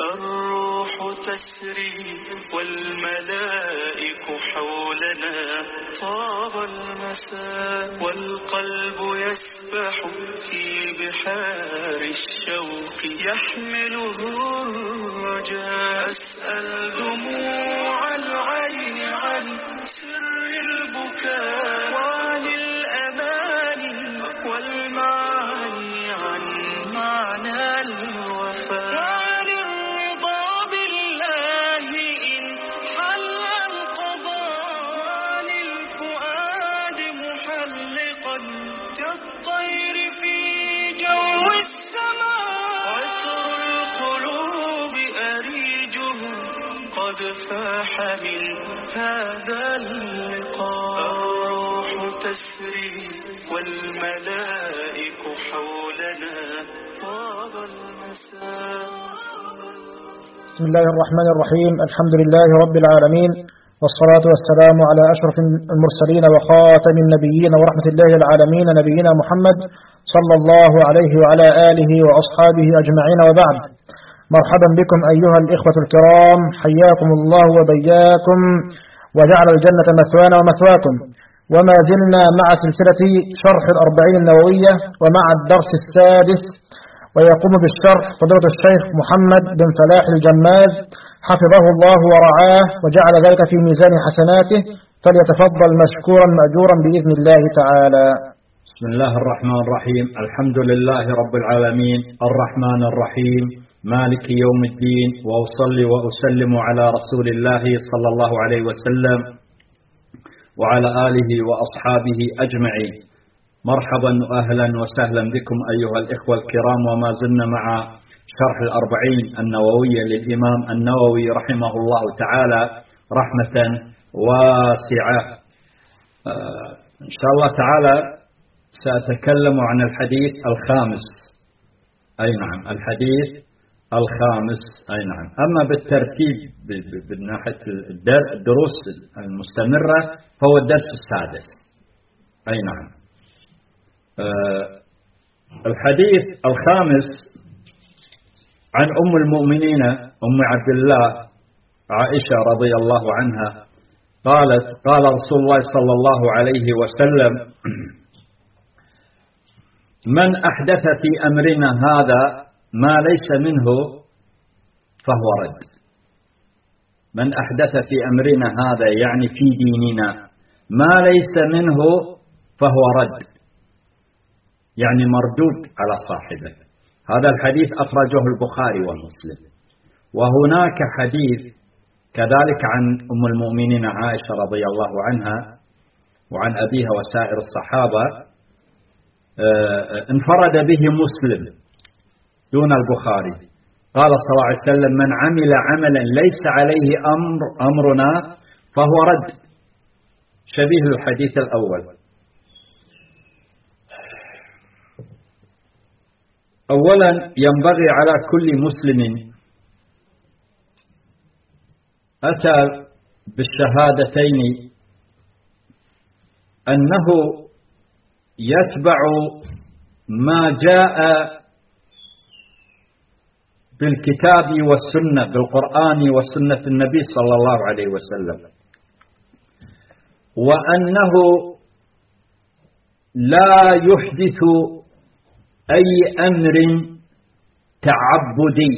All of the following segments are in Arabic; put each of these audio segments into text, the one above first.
الروح تسري والملائك حولنا، طاب المساء والقلب يسبح في بحار الشوق، يحمله الرجاء. أسأل دموع العين عن سر البكاء، وعن الأماني والمعاني، عن معنى الوفاء، وعن الرضا بالله إن حل القضاء، عن الفؤاد محلقا كالطير في جو السماء. عطر القلوب أريجه قد فاح من هذا اللقاء. الروح تسري والملائك حولنا، طاب المساء. بسم الله الرحمن الرحيم. الحمد لله رب العالمين، والصلاة والسلام على أشرف المرسلين وخاتم النبيين ورحمة الله العالمين، نبينا محمد صلى الله عليه وعلى آله وأصحابه أجمعين، وبعد. مرحبا بكم أيها الإخوة الكرام، حياكم الله وبياكم، وجعل الجنة مثوانا ومثواكم. وما زلنا مع سلسلة شرح الأربعين النووية، ومع الدرس السادس، ويقوم بالشرح فضيلة الشيخ محمد بن فلاح الجماز حفظه الله ورعاه، وجعل ذلك في ميزان حسناته، فليتفضل مشكورا مأجورا بإذن الله تعالى. بسم الله الرحمن الرحيم. الحمد لله رب العالمين، الرحمن الرحيم، مالك يوم الدين، وأصلي وأسلم على رسول الله صلى الله عليه وسلم وعلى آله وأصحابه أجمعين. مرحبا وأهلا وسهلا بكم أيها الإخوة الكرام، وما زلنا مع شرح الأربعين النووية للإمام النووي رحمه الله تعالى رحمة واسعة. إن شاء الله تعالى سأتكلم عن الحديث الخامس. أي نعم، الحديث الخامس. أي نعم. أما بالترتيب من ناحية الدروس المستمرة فهو الدرس السادس. أي نعم. الحديث الخامس عن أم المؤمنين أم عبد الله عائشة رضي الله عنها قالت: قال رسول الله صلى الله عليه وسلم: من أحدث في أمرنا هذا ما ليس منه فهو رد. من أحدث في أمرنا هذا يعني في ديننا ما ليس منه فهو رد، يعني مردود على صاحبه. هذا الحديث أخرجه البخاري ومسلم. وهناك حديث كذلك عن أم المؤمنين عائشة رضي الله عنها وعن أبيها وسائر الصحابة انفرد به مسلم دون البخاري. قال صلى الله عليه وسلم: من عمل عملا ليس عليه أمرنا فهو رد، شبيه الحديث الأول. أولا ينبغي على كل مسلم أتى بالشهادتين أنه يتبع ما جاء بالكتاب والسنة، بالقرآن وسنة النبي صلى الله عليه وسلم، وأنه لا يحدث أي أمر تعبدي،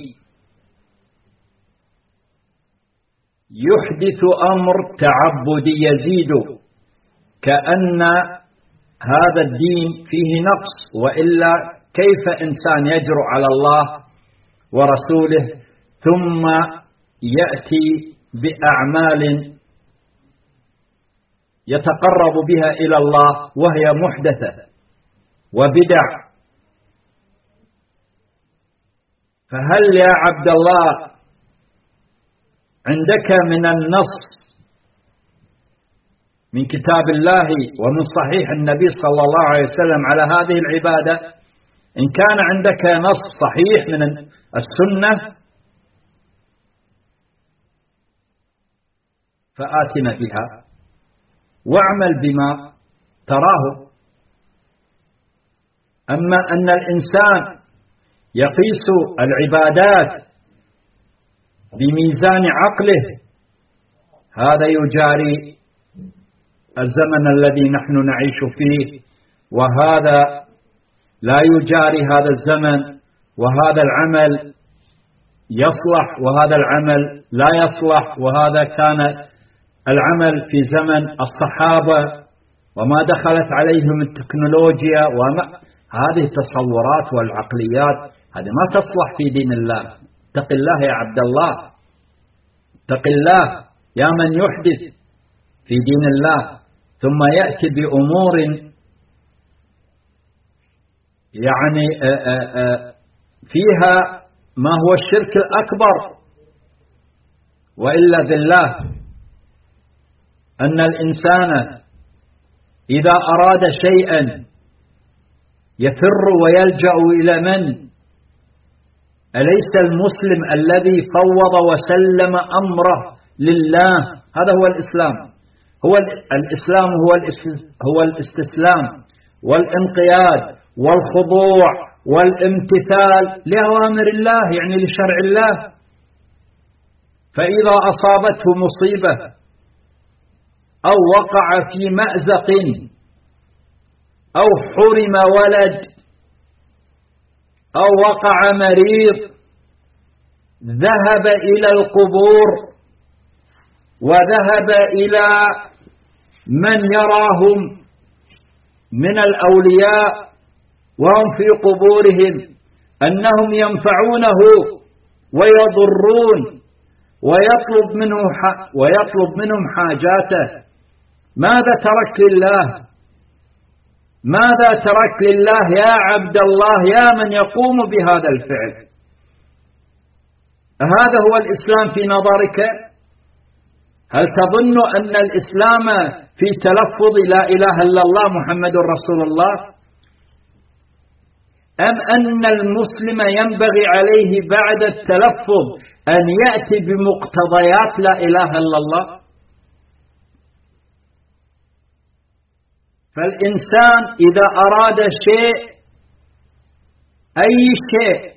يحدث أمر تعبدي يزيد، كأن هذا الدين فيه نقص، وإلا كيف إنسان يجرؤ على الله ورسوله ثم يأتي بأعمال يتقرب بها إلى الله وهي محدثة وبدع؟ فهل يا عبد الله عندك من النص من كتاب الله ومن صحيح النبي صلى الله عليه وسلم على هذه العبادة؟ إن كان عندك نص صحيح من السنة فآتنا بها واعمل بما تراه. أما أن الإنسان يقيس العبادات بميزان عقله هذا يجاري الزمن الذي نحن نعيش فيه، وهذا لا يجاري هذا الزمن، وهذا العمل يصلح وهذا العمل لا يصلح، وهذا كان العمل في زمن الصحابة وما دخلت عليهم التكنولوجيا هذه التصورات والعقليات هذه ما تصلح في دين الله. اتق الله يا عبد الله، اتق الله يا من يحدث في دين الله ثم يأتي بأمور يعني فيها ما هو الشرك الأكبر. وإلا بالله أن الإنسان إذا أراد شيئا يفر ويلجأ إلى من؟ أليس المسلم الذي فوض وسلم أمره لله؟ هذا هو الإسلام. الإسلام هو الاستسلام والانقياد والخضوع والامتثال لأوامر الله، يعني لشرع الله. فإذا أصابته مصيبة أو وقع في مأزق أو حرم ولد أو وقع مريض ذهب إلى القبور وذهب إلى من يراهم من الأولياء وهم في قبورهم أنهم ينفعونه ويضرون ويطلب منهم حاجاته. ماذا ترك لله؟ ماذا ترك لله يا عبد الله يا من يقوم بهذا الفعل؟ هذا هو الإسلام في نظرك؟ هل تظن أن الإسلام في تلفظ لا إله إلا الله محمد رسول الله؟ أم أن المسلم ينبغي عليه بعد التلفظ أن يأتي بمقتضيات لا إله إلا الله؟ فالإنسان إذا أراد شيء أي شيء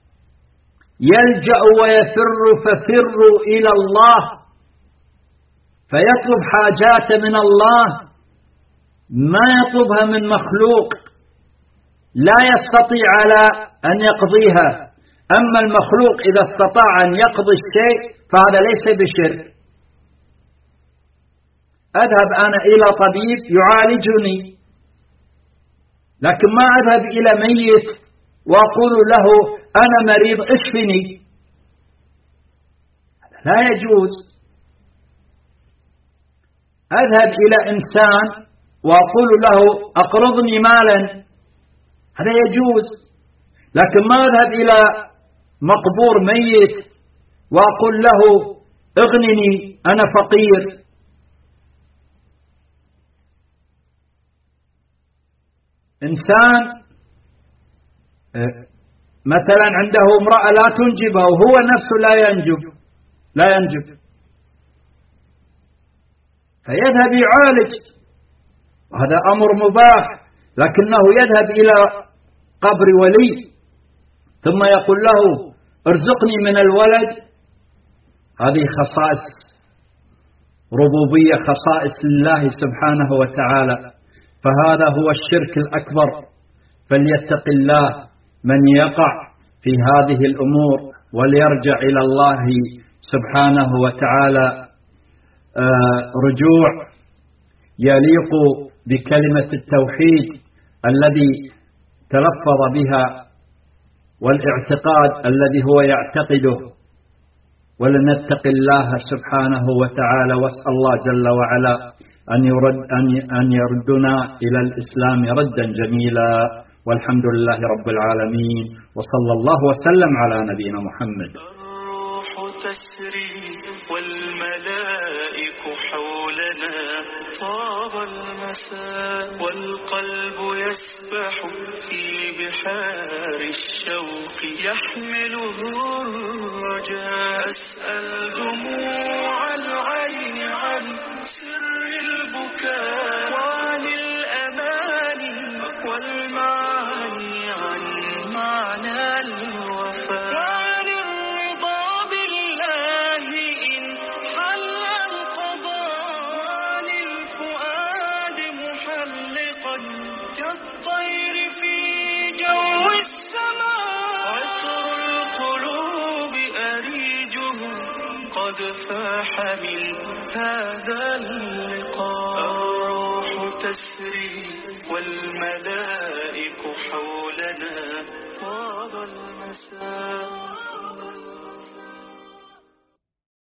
يلجأ ويفر ففروا إلى الله، فيطلب حاجات من الله ما يطلبها من مخلوق لا يستطيع على أن يقضيها. أما المخلوق إذا استطاع أن يقضي الشيء فهذا ليس بشرك. أذهب أنا إلى طبيب يعالجني، لكن ما أذهب إلى ميت وأقول له أنا مريض اشفني، لا يجوز. أذهب إلى إنسان وأقول له أقرضني مالا، هذا يجوز. لكن ما أذهب إلى مقبور ميت وأقول له اغنني أنا فقير. إنسان مثلا عنده امرأة لا تنجبها وهو نفسه لا ينجب فيذهب يعالج، هذا أمر مباح، لكنه يذهب إلى قبر ولي ثم يقول له ارزقني من الولد. هذه خصائص ربوبية، خصائص الله سبحانه وتعالى، فهذا هو الشرك الأكبر. فليتق الله من يقع في هذه الأمور وليرجع إلى الله سبحانه وتعالى رجوع يليق بكلمة التوحيد الذي تلفظ بها والاعتقاد الذي هو يعتقده. ولنتق الله سبحانه وتعالى، واسأل الله جل وعلا أن يردنا إلى الإسلام ردا جميلا. والحمد لله رب العالمين، وصلى الله وسلم على نبينا محمد. الروح تسري والملائك حولنا، طاب المساء والقلب يسبح في بحار الشوق، يحمله الرجاء. أسأل دموع العين عن سر البكاء وعن الأماني والمعاني، عن معنى الوفاء وعن الرضا بالله كالطير في جو السماء عطر القلوب أريجه قد فاح من هذا اللقاء الروح تسري والملائك حولنا طاب المساء